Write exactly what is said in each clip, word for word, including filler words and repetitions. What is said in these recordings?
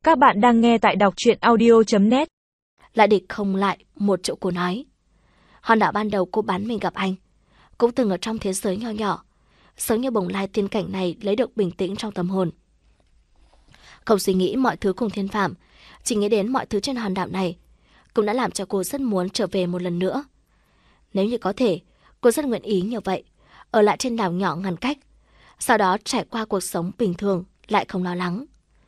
Các bạn đang nghe tại đọc truyện audio chấm net. Lại địch không lại một chỗ cô nói. Hòn đảo ban đầu cô bán mình gặp anh, cũng từng ở trong thế giới nho nhỏ, sống như bồng lai tiên cảnh này lấy được bình tĩnh trong tâm hồn. Không suy nghĩ mọi thứ cùng Thiên Phàm, chỉ nghĩ đến mọi thứ trên hòn đảo này, cũng đã làm cho cô rất muốn trở về một lần nữa. Nếu như có thể, cô rất nguyện ý như vậy, ở lại trên đảo nhỏ ngăn cách, sau đó trải qua cuộc sống bình thường, lại không lo lắng.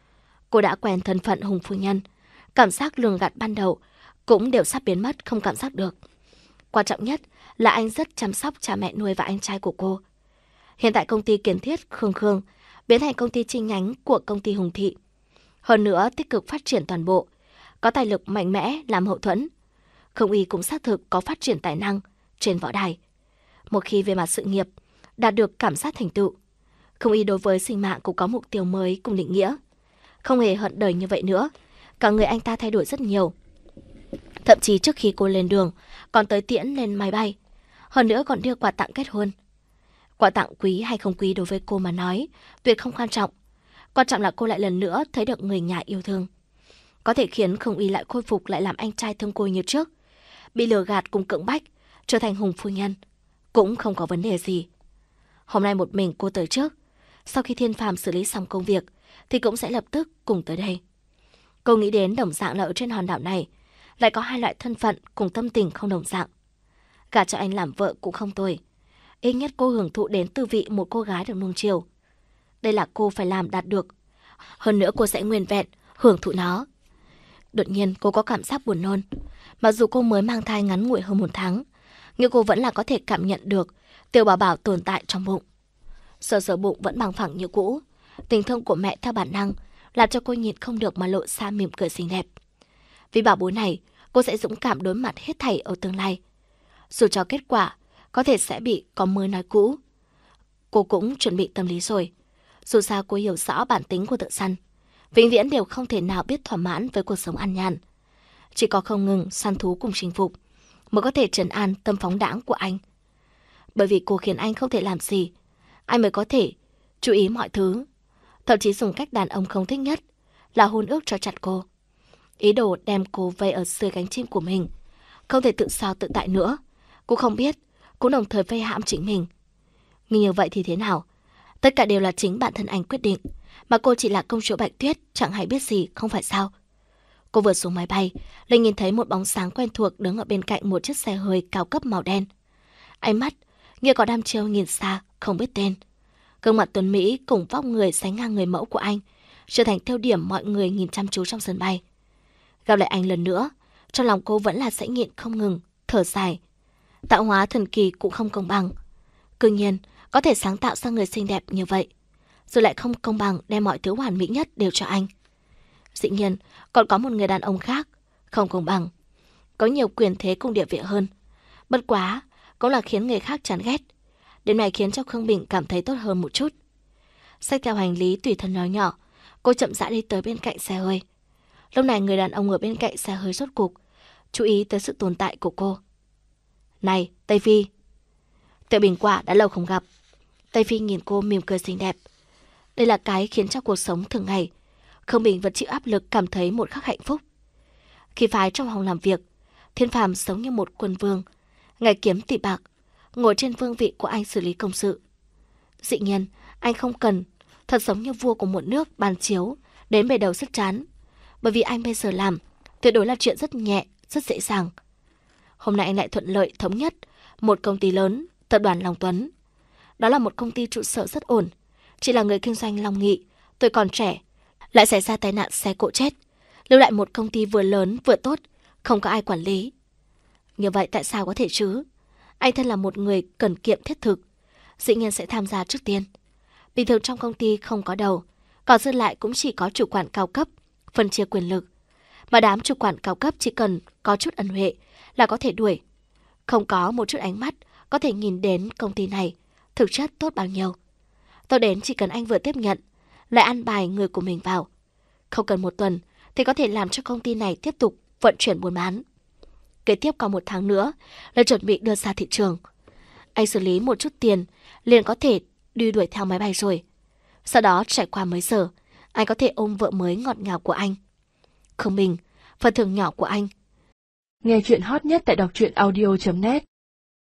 Cô đã quen thân phận hùng phu nhân, cảm giác lường gạt ban đầu cũng đều sắp biến mất, không cảm giác được. Quan trọng nhất là anh rất chăm sóc cha mẹ nuôi và anh trai của cô. Hiện tại công ty kiến thiết Khương Khương biến thành công ty chi nhánh của công ty Hùng Thị. Hơn nữa tích cực phát triển toàn bộ, có tài lực mạnh mẽ làm hậu thuẫn. Không Y cũng xác thực có phát triển tài năng trên võ đài. Một khi về mặt sự nghiệp đạt được cảm giác thành tựu, Không Y đối với sinh mạng cũng có mục tiêu mới cùng định nghĩa. Không hề hận đời như vậy nữa, cả người anh ta thay đổi rất nhiều. Thậm chí trước khi cô lên đường còn tới tiễn lên máy bay, hơn nữa còn đưa quà tặng kết hôn. Quà tặng quý hay không quý đối với cô mà nói tuyệt không quan trọng. Quan trọng là cô lại lần nữa thấy được người nhà yêu thương, có thể khiến Không Y lại khôi phục lại làm anh trai thương cô như trước. Bị lừa gạt cùng cưỡng bách trở thành hùng phu nhân cũng không có vấn đề gì. Hôm nay một mình cô tới trước, sau khi Thiên Phàm xử lý xong công việc thì cũng sẽ lập tức cùng tới đây. Cô nghĩ đến đồng dạng là ở trên hòn đảo này lại có hai loại thân phận cùng tâm tình không đồng dạng. Gả cho anh làm vợ cũng không tồi, ít nhất cô hưởng thụ đến tư vị một cô gái được nuông chiều. Đây là cô phải làm đạt được, hơn nữa cô sẽ nguyên vẹn hưởng thụ nó. Đột nhiên cô có cảm giác buồn nôn. Mặc dù cô mới mang thai ngắn ngủi hơn một tháng, nhưng cô vẫn là có thể cảm nhận được tiểu bảo bảo tồn tại trong bụng. Sờ sờ bụng vẫn bằng phẳng như cũ, tình thương của mẹ theo bản năng làm cho cô nhịn không được mà lộ ra mỉm cười xinh đẹp. Vì bảo bối này, cô sẽ dũng cảm đối mặt hết thảy ở tương lai. Dù cho kết quả có thể sẽ bị có mới nói cũ, cô cũng chuẩn bị tâm lý rồi. Dù sao cô hiểu rõ bản tính của thợ săn, vĩnh viễn đều không thể nào biết thỏa mãn với cuộc sống an nhàn. Chỉ có không ngừng săn thú cùng chinh phục mới có thể trấn an tâm phóng đãng của anh. Bởi vì cô khiến anh không thể làm gì, anh mới có thể chú ý mọi thứ. Thậm chí dùng cách đàn ông không thích nhất là hôn ước cho chặt cô, ý đồ đem cô vây ở dưới cánh chim của mình, không thể tự do tự tại nữa. Cô không biết, cũng đồng thời vây hãm chính mình. Nhưng như vậy thì thế nào? Tất cả đều là chính bản thân anh quyết định, mà cô chỉ là công chúa Bạch Tuyết, chẳng hay biết gì, không phải sao? Cô vừa xuống máy bay, liền nhìn thấy một bóng sáng quen thuộc đứng ở bên cạnh một chiếc xe hơi cao cấp màu đen. Ánh mắt như có đăm chiêu nhìn xa, không biết tên. Gương mặt tuấn Mỹ cùng vóc người sánh ngang người mẫu của anh, trở thành tiêu điểm mọi người nhìn chăm chú trong sân bay. Gặp lại anh lần nữa, trong lòng cô vẫn là sẽ nhịn không ngừng, thở dài. Tạo hóa thần kỳ cũng không công bằng. Cương nhiên, có thể sáng tạo ra người xinh đẹp như vậy, rồi lại không công bằng đem mọi thứ hoàn mỹ nhất đều cho anh. Dĩ nhiên, còn có một người đàn ông khác, không công bằng, có nhiều quyền thế cùng địa vị hơn. Bất quá, cũng là khiến người khác chán ghét. Điểm này khiến cho Khương Bình cảm thấy tốt hơn một chút. Xách theo hành lý tùy thân nhỏ nhỏ, cô chậm rãi đi tới bên cạnh xe hơi. Lúc này người đàn ông ở bên cạnh xe hơi rốt cục chú ý tới sự tồn tại của cô. Này, Tây Phi. Tiểu Bình Quả đã lâu không gặp. Tây Phi nhìn cô mỉm cười xinh đẹp. Đây là cái khiến cho cuộc sống thường ngày Khương Bình vẫn chịu áp lực cảm thấy một khắc hạnh phúc. Khi phái trong phòng làm việc, Thiên Phàm sống như một quân vương, ngày kiếm tỷ bạc, ngồi trên vương vị của anh xử lý công sự. Dĩ nhiên, anh không cần thật giống như vua của một nước bàn chiếu đến bề đầu sức chán, bởi vì anh bây giờ làm tuyệt đối là chuyện rất nhẹ, rất dễ dàng. Hôm nay anh lại thuận lợi thống nhất một công ty lớn, tập đoàn Long Tuấn. Đó là một công ty trụ sở rất ổn, chỉ là người kinh doanh Long Nghị, tuổi còn trẻ, lại xảy ra tai nạn xe cộ chết, lưu lại một công ty vừa lớn vừa tốt, không có ai quản lý. Như vậy tại sao có thể chứ? Anh thân là một người cần kiệm thiết thực, dĩ nhiên sẽ tham gia trước tiên. Bình thường trong công ty không có đầu, còn dư lại cũng chỉ có chủ quản cao cấp, phân chia quyền lực. Mà đám chủ quản cao cấp chỉ cần có chút ân huệ là có thể đuổi. Không có một chút ánh mắt có thể nhìn đến công ty này thực chất tốt bao nhiêu. Tôi đến chỉ cần anh vừa tiếp nhận, lại ăn bài người của mình vào. Không cần một tuần thì có thể làm cho công ty này tiếp tục vận chuyển buôn bán. Kế tiếp còn một tháng nữa là chuẩn bị đưa ra thị trường. Anh xử lý một chút tiền liền có thể đi đuổi theo máy bay rồi. Sau đó trải qua mấy giờ, anh có thể ôm vợ mới ngọt ngào của anh không mình, phần thưởng nhỏ của anh. Nghe chuyện hot nhất tại đọc truyện audio chấm net.